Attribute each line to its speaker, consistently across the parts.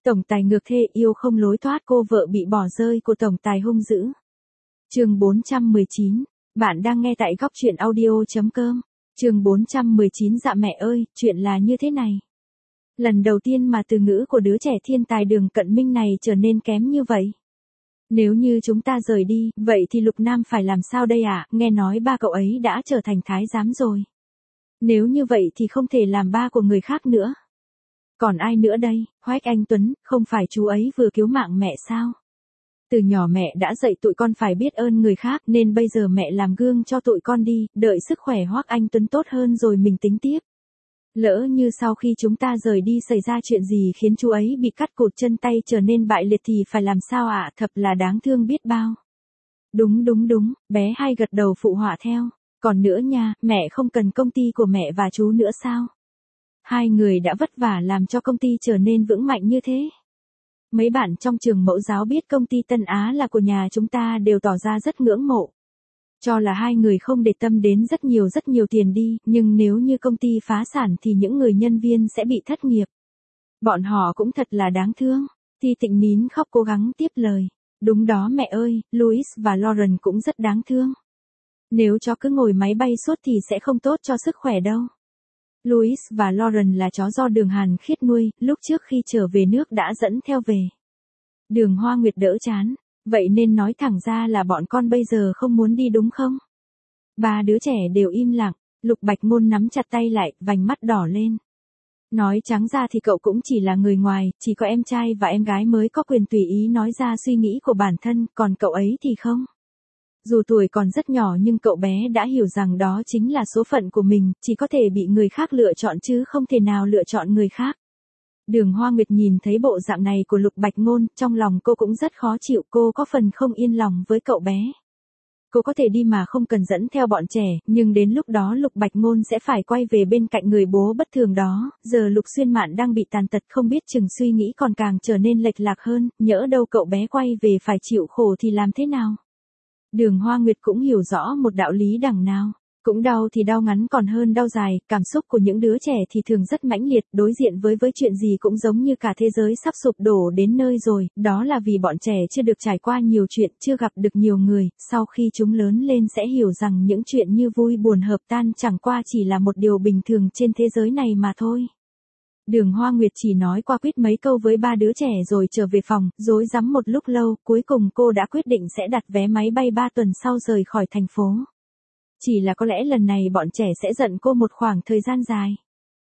Speaker 1: Tổng tài ngược thê yêu không lối thoát, cô vợ bị bỏ rơi của tổng tài hung dữ. Chương 419. Bạn đang nghe tại góc truyện audio.com. Chương 419. Dạ mẹ ơi, chuyện là như thế này. Lần đầu tiên mà từ ngữ của đứa trẻ thiên tài Đường Cận Minh này trở nên kém như vậy. Nếu như chúng ta rời đi, vậy thì Lục Nam phải làm sao đây ạ? Nghe nói ba cậu ấy đã trở thành thái giám rồi. Nếu như vậy thì không thể làm ba của người khác nữa. Còn ai nữa đây? Hoách Anh Tuấn, không phải chú ấy vừa cứu mạng mẹ sao? Từ nhỏ mẹ đã dạy tụi con phải biết ơn người khác, nên bây giờ mẹ làm gương cho tụi con đi, đợi sức khỏe Hoách Anh Tuấn tốt hơn rồi mình tính tiếp. Lỡ như sau khi chúng ta rời đi xảy ra chuyện gì khiến chú ấy bị cắt cụt chân tay trở nên bại liệt thì phải làm sao ạ? Thật là đáng thương biết bao. Đúng, bé Hai gật đầu phụ họa theo. Còn nữa nha, mẹ không cần công ty của mẹ và chú nữa sao? Hai người đã vất vả làm cho công ty trở nên vững mạnh như thế. Mấy bạn trong trường mẫu giáo biết công ty Tân Á là của nhà chúng ta đều tỏ ra rất ngưỡng mộ. Cho là hai người không để tâm đến rất nhiều tiền đi, nhưng nếu như công ty phá sản thì những người nhân viên sẽ bị thất nghiệp. Bọn họ cũng thật là đáng thương. Thi Tịnh nín khóc cố gắng tiếp lời. Đúng đó mẹ ơi, Louis và Lauren cũng rất đáng thương. Nếu chó cứ ngồi máy bay suốt thì sẽ không tốt cho sức khỏe đâu. Louis và Lauren là chó do Đường Hàn Khiết nuôi, lúc trước khi trở về nước đã dẫn theo về. Đường Hoa Nguyệt đỡ chán. Vậy nên nói thẳng ra là bọn con bây giờ không muốn đi đúng không? Ba đứa trẻ đều im lặng, Lục Bạch Ngôn nắm chặt tay lại, vành mắt đỏ lên. Nói trắng ra thì cậu cũng chỉ là người ngoài, chỉ có em trai và em gái mới có quyền tùy ý nói ra suy nghĩ của bản thân, còn cậu ấy thì không. Dù tuổi còn rất nhỏ nhưng cậu bé đã hiểu rằng đó chính là số phận của mình, chỉ có thể bị người khác lựa chọn chứ không thể nào lựa chọn người khác. Đường Hoa Nguyệt nhìn thấy bộ dạng này của Lục Bạch Ngôn, trong lòng cô cũng rất khó chịu, cô có phần không yên lòng với cậu bé. Cô có thể đi mà không cần dẫn theo bọn trẻ, nhưng đến lúc đó Lục Bạch Ngôn sẽ phải quay về bên cạnh người bố bất thường đó, giờ Lục Xuyên Mạn đang bị tàn tật không biết chừng suy nghĩ còn càng trở nên lệch lạc hơn, nhỡ đâu cậu bé quay về phải chịu khổ thì làm thế nào? Đường Hoa Nguyệt cũng hiểu rõ một đạo lý đằng nào. Cũng đau thì đau ngắn còn hơn đau dài, cảm xúc của những đứa trẻ thì thường rất mãnh liệt, đối diện với chuyện gì cũng giống như cả thế giới sắp sụp đổ đến nơi rồi, đó là vì bọn trẻ chưa được trải qua nhiều chuyện, chưa gặp được nhiều người, sau khi chúng lớn lên sẽ hiểu rằng những chuyện như vui buồn hợp tan chẳng qua chỉ là một điều bình thường trên thế giới này mà thôi. Đường Hoa Nguyệt chỉ nói qua quýt mấy câu với ba đứa trẻ rồi trở về phòng, rối rắm một lúc lâu, cuối cùng cô đã quyết định sẽ đặt vé máy bay 3 tuần sau rời khỏi thành phố. Chỉ là có lẽ lần này bọn trẻ sẽ giận cô một khoảng thời gian dài.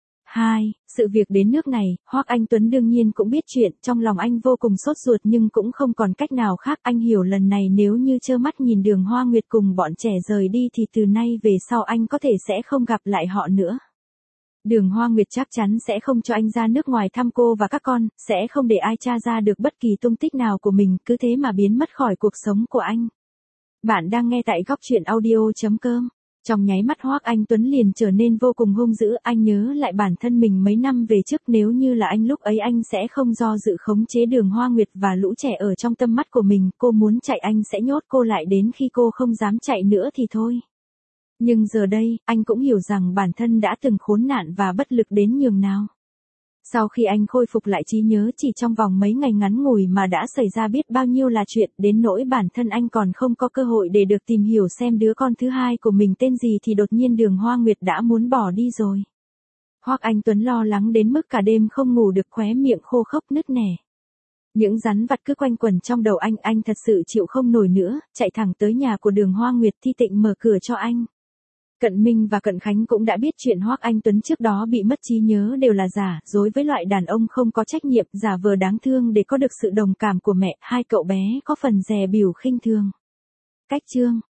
Speaker 1: 2. Sự việc đến nước này, Hoắc Anh Tuấn đương nhiên cũng biết chuyện, trong lòng anh vô cùng sốt ruột nhưng cũng không còn cách nào khác, anh hiểu lần này nếu như trơ mắt nhìn Đường Hoa Nguyệt cùng bọn trẻ rời đi thì từ nay về sau anh có thể sẽ không gặp lại họ nữa. Đường Hoa Nguyệt chắc chắn sẽ không cho anh ra nước ngoài thăm cô và các con, sẽ không để ai tra ra được bất kỳ tung tích nào của mình, cứ thế mà biến mất khỏi cuộc sống của anh. Bạn đang nghe tại góc truyện audio.com. Trong nháy mắt Hoắc Anh Tuấn liền trở nên vô cùng hung dữ, anh nhớ lại bản thân mình mấy năm về trước, nếu như là anh lúc ấy anh sẽ không do dự khống chế Đường Hoa Nguyệt và lũ trẻ ở trong tâm mắt của mình, cô muốn chạy anh sẽ nhốt cô lại đến khi cô không dám chạy nữa thì thôi. Nhưng giờ đây, anh cũng hiểu rằng bản thân đã từng khốn nạn và bất lực đến nhường nào. Sau khi anh khôi phục lại trí nhớ chỉ trong vòng mấy ngày ngắn ngủi mà đã xảy ra biết bao nhiêu là chuyện, đến nỗi bản thân anh còn không có cơ hội để được tìm hiểu xem đứa con thứ hai của mình tên gì thì đột nhiên Đường Hoa Nguyệt đã muốn bỏ đi rồi. Hoắc Anh Tuấn lo lắng đến mức cả đêm không ngủ được, khóe miệng khô khốc nứt nẻ. Những rắn vặt cứ quanh quẩn trong đầu anh thật sự chịu không nổi nữa, chạy thẳng tới nhà của Đường Hoa Nguyệt. Thi Tịnh mở cửa cho anh. Cận Minh và Cận Khánh cũng đã biết chuyện Hoắc Anh Tuấn trước đó bị mất trí nhớ đều là giả, dối với loại đàn ông không có trách nhiệm, giả vờ đáng thương để có được sự đồng cảm của mẹ, hai cậu bé có phần dè bỉu khinh thường. Cách chương